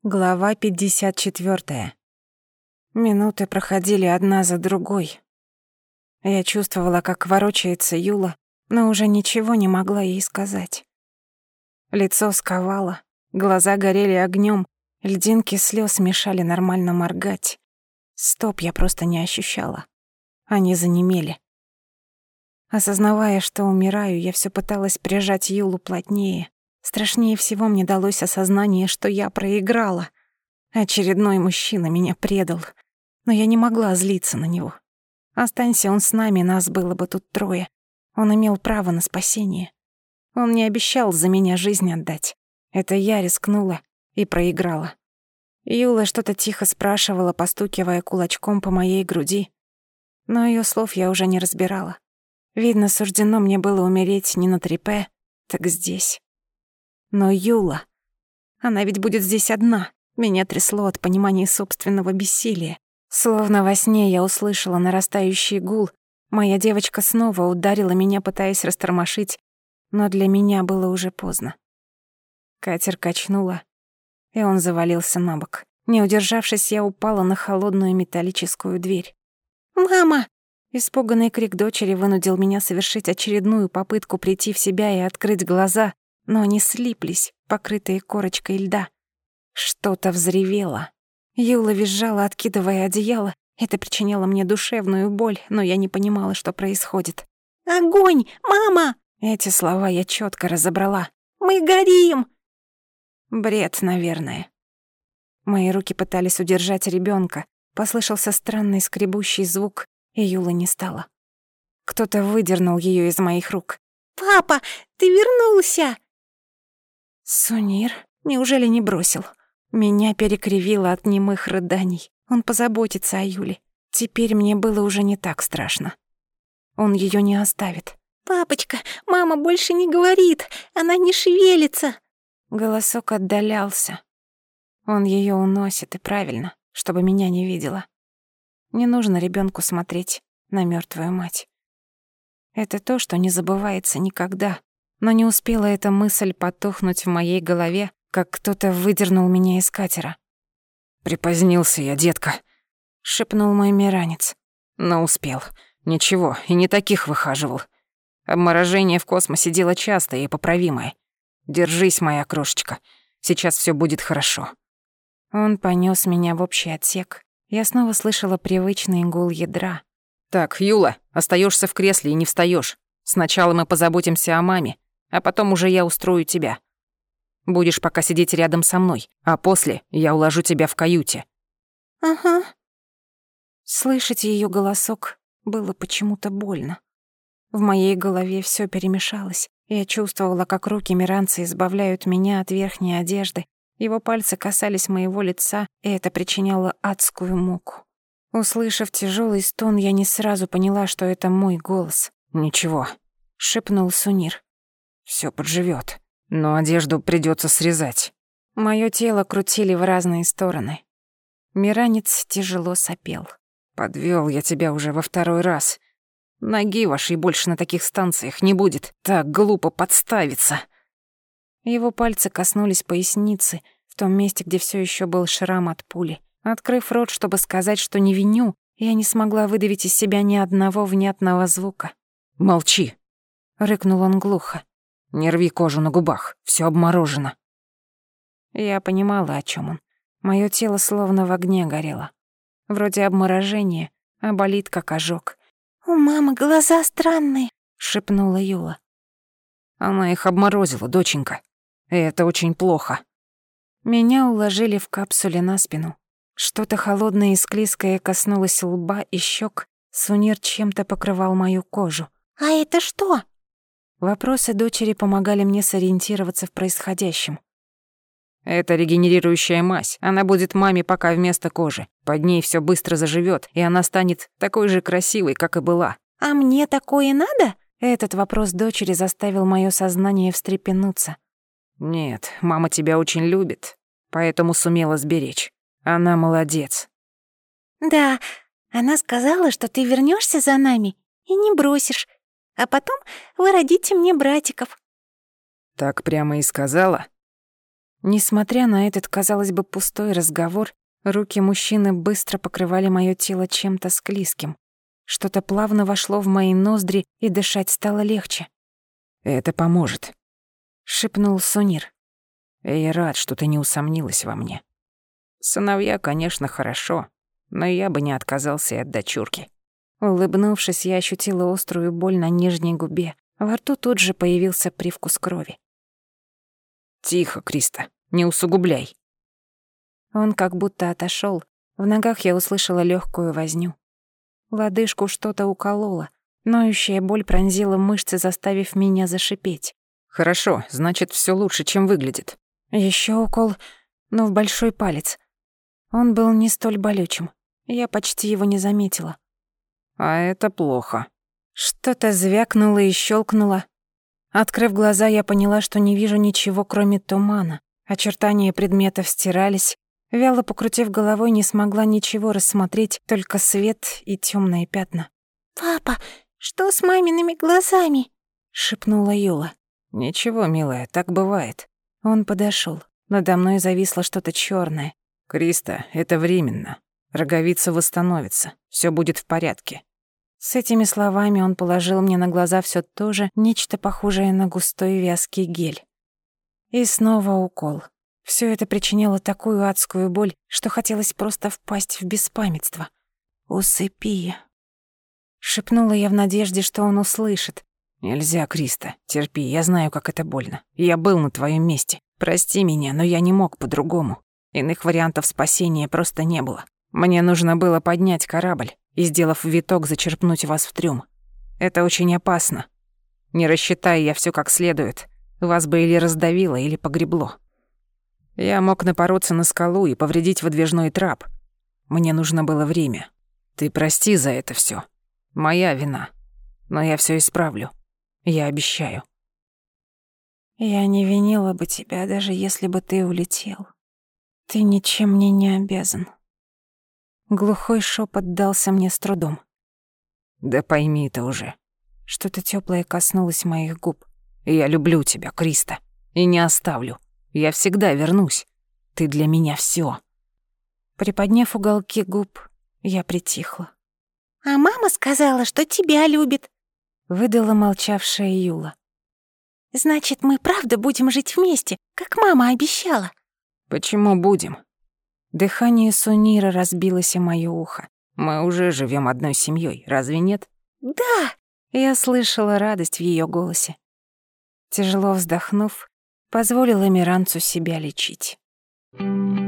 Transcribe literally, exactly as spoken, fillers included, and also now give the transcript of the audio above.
Глава пятьдесят четвёртая. Минуты проходили одна за другой. Я чувствовала, как ворочается Юла, но уже ничего не могла ей сказать. Лицо сковало, глаза горели огнём, льдинки слёз мешали нормально моргать. Стоп я просто не ощущала. Они занемели. Осознавая, что умираю, я всё пыталась прижать Юлу плотнее. Страшнее всего мне далось осознание, что я проиграла. Очередной мужчина меня предал, но я не могла злиться на него. Останься он с нами, нас было бы тут трое. Он имел право на спасение. Он не обещал за меня жизнь отдать. Это я рискнула и проиграла. Юла что-то тихо спрашивала, постукивая кулачком по моей груди, но её слов я уже не разбирала. Видно, суждено мне было умереть не на трепе, так здесь. Но Юла, она ведь будет здесь одна. Меня трясло от понимания собственного бессилия. Словно во сне я услышала нарастающий гул. Моя девочка снова ударила меня, пытаясь растормошить, но для меня было уже поздно. Катер качнула, и он завалился на бок. Не удержавшись, я упала на холодную металлическую дверь. «Мама!» Испуганный крик дочери вынудил меня совершить очередную попытку прийти в себя и открыть глаза, но они слиплись, покрытые корочкой льда. Что-то взревело. Юла визжала, откидывая одеяло. Это причиняло мне душевную боль, но я не понимала, что происходит. «Огонь! Мама!» Эти слова я чётко разобрала. «Мы горим!» Бред, наверное. Мои руки пытались удержать ребёнка. Послышался странный скребущий звук, и Юлы не стало. Кто-то выдернул её из моих рук. «Папа, ты вернулся!» Сунир? Неужели не бросил? Меня перекривило от немых рыданий. Он позаботится о Юле. Теперь мне было уже не так страшно. Он её не оставит. «Папочка, мама больше не говорит, она не шевелится!» Голосок отдалялся. Он её уносит, и правильно, чтобы меня не видела. Не нужно ребёнку смотреть на мёртвую мать. Это то, что не забывается никогда. Но не успела эта мысль потухнуть в моей голове, как кто-то выдернул меня из катера. «Припозднился я, детка», — шепнул мой миранец. «Но успел. Ничего, и не таких выхаживал. Обморожение в космосе — дело частое и поправимое. Держись, моя крошечка, сейчас всё будет хорошо». Он понёс меня в общий отсек. Я снова слышала привычный гул ядра. «Так, Юла, остаёшься в кресле и не встаёшь. Сначала мы позаботимся о маме, а потом уже я устрою тебя. Будешь пока сидеть рядом со мной, а после я уложу тебя в каюте». «Ага». Слышать её голосок было почему-то больно. В моей голове всё перемешалось. Я чувствовала, как руки миранца избавляют меня от верхней одежды. Его пальцы касались моего лица, и это причиняло адскую муку. Услышав тяжёлый стон, я не сразу поняла, что это мой голос. «Ничего», — шепнул Сунир. «Всё подживёт, но одежду придётся срезать». Моё тело крутили в разные стороны. Миранец тяжело сопел. «Подвёл я тебя уже во второй раз. Ноги вашей больше на таких станциях не будет. Так глупо подставиться». Его пальцы коснулись поясницы, в том месте, где всё ещё был шрам от пули. Открыв рот, чтобы сказать, что не виню, я не смогла выдавить из себя ни одного внятного звука. «Молчи», — рыкнул он глухо. «Не рви кожу на губах, всё обморожено». Я понимала, о чём он. Моё тело словно в огне горело. Вроде обморожения, а болит как ожог. «У мамы глаза странные», — шепнула Юла. «Она их обморозила, доченька. И это очень плохо». Меня уложили в капсуле на спину. Что-то холодное и склизкое коснулось лба и щек. Сунир чем-то покрывал мою кожу. «А это что?» Вопросы дочери помогали мне сориентироваться в происходящем. «Это регенерирующая мазь. Она будет маме пока вместо кожи. Под ней всё быстро заживёт, и она станет такой же красивой, как и была». «А мне такое надо?» Этот вопрос дочери заставил моё сознание встрепенуться. «Нет, мама тебя очень любит, поэтому сумела сберечь. Она молодец». «Да, она сказала, что ты вернёшься за нами и не бросишь, а потом вы родите мне братиков». «Так прямо и сказала?» Несмотря на этот, казалось бы, пустой разговор, руки мужчины быстро покрывали моё тело чем-то склизким. Что-то плавно вошло в мои ноздри, и дышать стало легче. «Это поможет», — шепнул Сунир. «Я рад, что ты не усомнилась во мне. Сыновья, конечно, хорошо, но я бы не отказался и от дочурки». Улыбнувшись, я ощутила острую боль на нижней губе. Во рту тут же появился привкус крови. «Тихо, Криста, не усугубляй». Он как будто отошёл. В ногах я услышала лёгкую возню. Лодыжку что-то укололо. Ноющая боль пронзила мышцы, заставив меня зашипеть. «Хорошо, значит, всё лучше, чем выглядит». Ещё укол, но в большой палец. Он был не столь болючим. Я почти его не заметила. «А это плохо». Что-то звякнуло и щелкнуло. Открыв глаза, я поняла, что не вижу ничего, кроме тумана. Очертания предметов стирались. Вяло покрутив головой, не смогла ничего рассмотреть, только свет и темные пятна. «Папа, что с мамиными глазами?» — шепнула Юла. «Ничего, милая, так бывает». Он подошёл. Надо мной зависло что-то чёрное. «Криста, это временно. Роговица восстановится. Всё будет в порядке». С этими словами он положил мне на глаза всё то же, нечто похожее на густой вязкий гель. И снова укол. Всё это причиняло такую адскую боль, что хотелось просто впасть в беспамятство. «Усыпи», — шепнула я в надежде, что он услышит. «Нельзя, Криста, терпи, я знаю, как это больно. Я был на твоём месте. Прости меня, но я не мог по-другому. Иных вариантов спасения просто не было. Мне нужно было поднять корабль и, сделав виток, зачерпнуть вас в трюм. Это очень опасно. Не рассчитая я всё как следует, вас бы или раздавило, или погребло. Я мог напороться на скалу и повредить выдвижной трап. Мне нужно было время. Ты прости за это всё. Моя вина. Но я всё исправлю. Я обещаю». «Я не винила бы тебя, даже если бы ты улетел. Ты ничем мне не обязан». Глухой шепот дался мне с трудом. «Да пойми ты уже». Что-то тёплое коснулось моих губ. «Я люблю тебя, Криста, и не оставлю. Я всегда вернусь. Ты для меня всё». Приподняв уголки губ, я притихла. «А мама сказала, что тебя любит», — выдала молчавшая Юла. «Значит, мы правда будем жить вместе, как мама обещала». «Почему будем?» Дыхание Сунира разбилось о моё ухо. «Мы уже живём одной семьёй, разве нет?» «Да!» Я слышала радость в её голосе. Тяжело вздохнув, позволила Миранцу себя лечить.